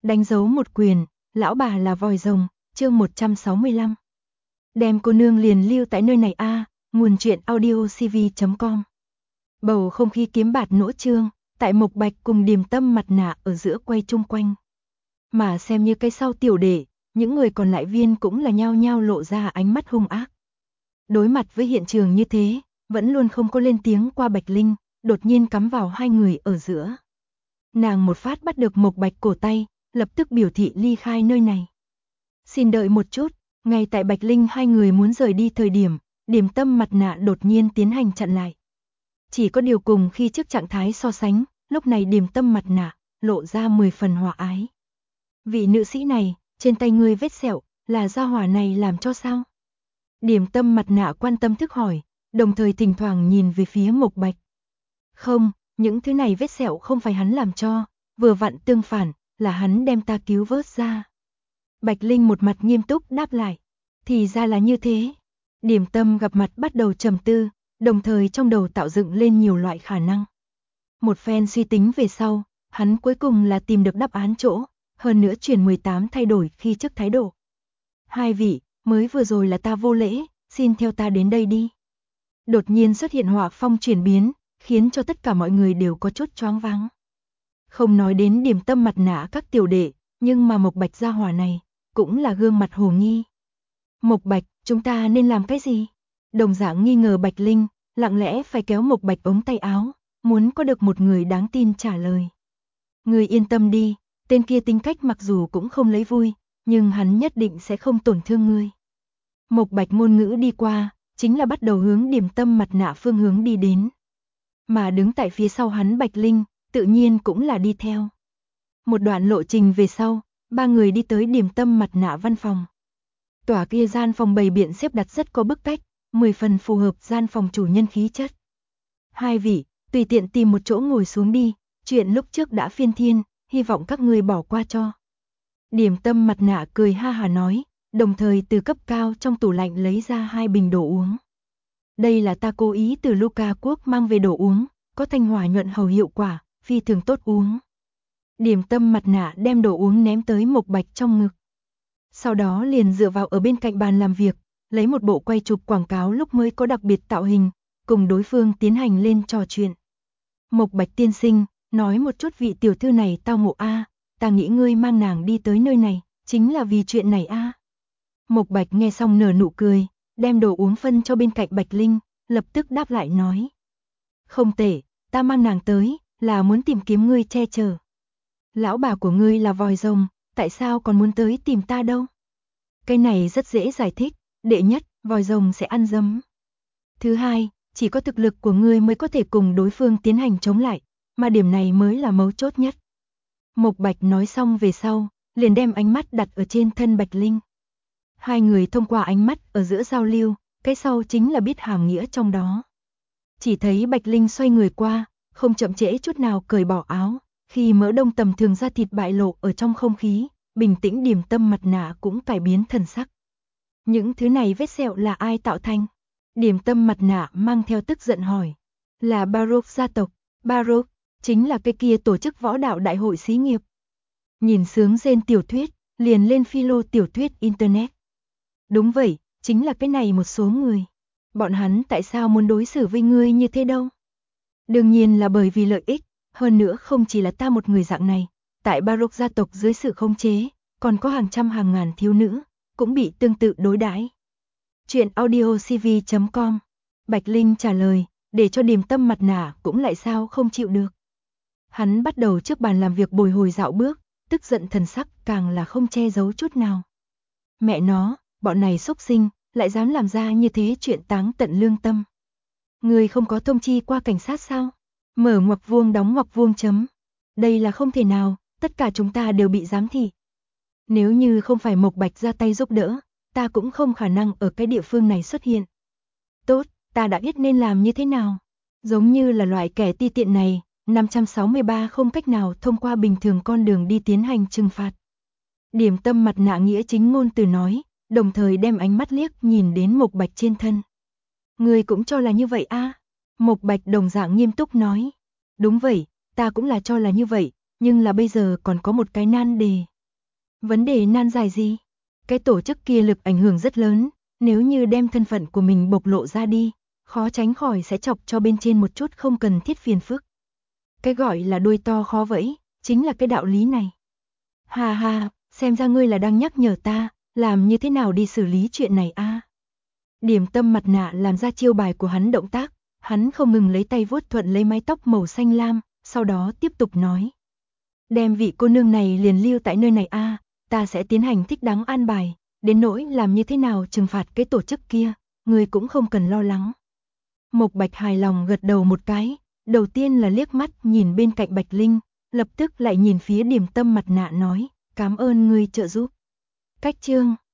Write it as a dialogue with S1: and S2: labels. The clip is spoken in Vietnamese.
S1: Đánh dấu một quyền, lão bà là vòi rồng, chương 165. Đem cô nương liền lưu tại nơi này a. Nguồn truyện audiocv.com. Bầu không khí kiếm bạt nỗ trương, tại Mộc Bạch cùng Điềm Tâm mặt nạ ở giữa quay chung quanh. Mà xem như cái sau tiểu đệ, những người còn lại viên cũng là nhao nhao lộ ra ánh mắt hung ác. Đối mặt với hiện trường như thế, vẫn luôn không có lên tiếng qua Bạch Linh, đột nhiên cắm vào hai người ở giữa. Nàng một phát bắt được Mộc Bạch cổ tay, lập tức biểu thị ly khai nơi này. Xin đợi một chút, ngay tại Bạch Linh hai người muốn rời đi thời điểm, Điềm Tâm mặt nạ đột nhiên tiến hành chặn lại. Chỉ có điều cùng khi trước trạng thái so sánh, lúc này Điềm Tâm mặt nạ lộ ra 10 phần hòa ái. Vị nữ sĩ này, trên tay ngươi vết sẹo, là gia hỏa này làm cho sao? Điềm Tâm mặt nạ quan tâm thức hỏi, đồng thời thỉnh thoảng nhìn về phía Mộc Bạch. Không, những thứ này vết sẹo không phải hắn làm cho, vừa vặn tương phản, là hắn đem ta cứu vớt ra. Bạch Linh một mặt nghiêm túc đáp lại, thì ra là như thế. Điềm Tâm gặp mặt bắt đầu trầm tư, đồng thời trong đầu tạo dựng lên nhiều loại khả năng. Một phen suy tính về sau, hắn cuối cùng là tìm được đáp án chỗ, hơn nữa chuyển 18 thay đổi khi trước thái độ. Hai vị, mới vừa rồi là ta vô lễ, xin theo ta đến đây đi. Đột nhiên xuất hiện hỏa phong chuyển biến, khiến cho tất cả mọi người đều có chút choáng váng. Không nói đến Điềm Tâm mặt nạ các tiểu đệ, nhưng mà Mộc Bạch gia hỏa này, cũng là gương mặt hồ nghi. Mộc Bạch, chúng ta nên làm cái gì? Đồng dạng nghi ngờ Bạch Linh, lặng lẽ phải kéo Mộc Bạch ống tay áo, muốn có được một người đáng tin trả lời. Người yên tâm đi, tên kia tính cách mặc dù cũng không lấy vui, nhưng hắn nhất định sẽ không tổn thương ngươi. Mộc Bạch ngôn ngữ đi qua, chính là bắt đầu hướng Điềm Tâm mặt nạ phương hướng đi đến. Mà đứng tại phía sau hắn Bạch Linh, tự nhiên cũng là đi theo. Một đoạn lộ trình về sau, ba người đi tới Điềm Tâm mặt nạ văn phòng. Tòa kia gian phòng bày biện xếp đặt rất có bức cách, 10 phần phù hợp gian phòng chủ nhân khí chất. Hai vị, tùy tiện tìm một chỗ ngồi xuống đi, chuyện lúc trước đã phiên thiên, hy vọng các người bỏ qua cho. Điềm Tâm mặt nạ cười ha hà nói, đồng thời từ cấp cao trong tủ lạnh lấy ra 2 bình đồ uống. Đây là ta cố ý từ Luca quốc mang về đồ uống, có thanh hỏa nhuận hầu hiệu quả, phi thường tốt uống. Điềm Tâm mặt nạ đem đồ uống ném tới Mộc Bạch trong ngực. Sau đó liền dựa vào ở bên cạnh bàn làm việc, lấy một bộ quay chụp quảng cáo lúc mới có đặc biệt tạo hình, cùng đối phương tiến hành lên trò chuyện. Mộc Bạch tiên sinh, nói một chút vị tiểu thư này tao ngộ a, ta nghĩ ngươi mang nàng đi tới nơi này, chính là vì chuyện này a. Mộc Bạch nghe xong nở nụ cười, đem đồ uống phân cho bên cạnh Bạch Linh, lập tức đáp lại nói. Không tệ, ta mang nàng tới, là muốn tìm kiếm ngươi che chở. Lão bà của ngươi là vòi rồng, tại sao còn muốn tới tìm ta đâu? Cái này rất dễ giải thích, đệ nhất, vòi rồng sẽ ăn dấm. Thứ hai, chỉ có thực lực của ngươi mới có thể cùng đối phương tiến hành chống lại, mà điểm này mới là mấu chốt nhất. Mộc Bạch nói xong về sau, liền đem ánh mắt đặt ở trên thân Bạch Linh. Hai người thông qua ánh mắt ở giữa giao lưu, cái sau chính là biết hàm nghĩa trong đó. Chỉ thấy Bạch Linh xoay người qua, không chậm trễ chút nào cởi bỏ áo, khi mỡ đông tầm thường da thịt bại lộ ở trong không khí, bình tĩnh Điềm Tâm mặt nạ cũng cải biến thần sắc. Những thứ này vết sẹo là ai tạo thành? Điềm Tâm mặt nạ mang theo tức giận hỏi. Là Baroque gia tộc, Baroque, chính là cái kia tổ chức võ đạo đại hội xí nghiệp. Nhìn sướng rên tiểu thuyết, liền lên philo tiểu thuyết internet. Đúng vậy, chính là cái này một số người. Bọn hắn tại sao muốn đối xử với ngươi như thế đâu? Đương nhiên là bởi vì lợi ích, hơn nữa không chỉ là ta một người dạng này. Tại Baroque gia tộc dưới sự khống chế, còn có hàng trăm hàng ngàn thiếu nữ, cũng bị tương tự đối đãi. Chuyện audiocv.com. Bạch Linh trả lời, để cho Điềm Tâm mặt nạ cũng lại sao không chịu được. Hắn bắt đầu trước bàn làm việc bồi hồi dạo bước, tức giận thần sắc càng là không che giấu chút nào. Mẹ nó, bọn này xúc sinh, lại dám làm ra như thế chuyện táng tận lương tâm. Người không có thông chi qua cảnh sát sao? Mở ngoặc vuông đóng ngoặc vuông chấm. Đây là không thể nào, tất cả chúng ta đều bị giám thị. Nếu như không phải Mộc Bạch ra tay giúp đỡ, ta cũng không khả năng ở cái địa phương này xuất hiện. Tốt, ta đã biết nên làm như thế nào. Giống như là loại kẻ ti tiện này, 563 không cách nào thông qua bình thường con đường đi tiến hành trừng phạt. Điềm Tâm mặt nạ nghĩa chính ngôn từ nói, đồng thời đem ánh mắt liếc nhìn đến Mộc Bạch trên thân. Người cũng cho là như vậy a? Mộc Bạch đồng dạng nghiêm túc nói. Đúng vậy, ta cũng là cho là như vậy, nhưng là bây giờ còn có một cái nan đề. Vấn đề nan giải gì? Cái tổ chức kia lực ảnh hưởng rất lớn, nếu như đem thân phận của mình bộc lộ ra đi, khó tránh khỏi sẽ chọc cho bên trên một chút không cần thiết phiền phức. Cái gọi là đuôi to khó vẫy, chính là cái đạo lý này. Hà hà, xem ra ngươi là đang nhắc nhở ta, làm như thế nào đi xử lý chuyện này a? Điểm tâm mặt nạ làm ra chiêu bài của hắn động tác, hắn không ngừng lấy tay vuốt thuận lấy mái tóc màu xanh lam, sau đó tiếp tục nói. Đem vị cô nương này liền lưu tại nơi này a, ta sẽ tiến hành thích đáng an bài, đến nỗi làm như thế nào trừng phạt cái tổ chức kia, ngươi cũng không cần lo lắng. Mộc Bạch hài lòng gật đầu một cái, đầu tiên là liếc mắt nhìn bên cạnh Bạch Linh, lập tức lại nhìn phía điểm tâm mặt nạ nói, cảm ơn ngươi trợ giúp. Cách chương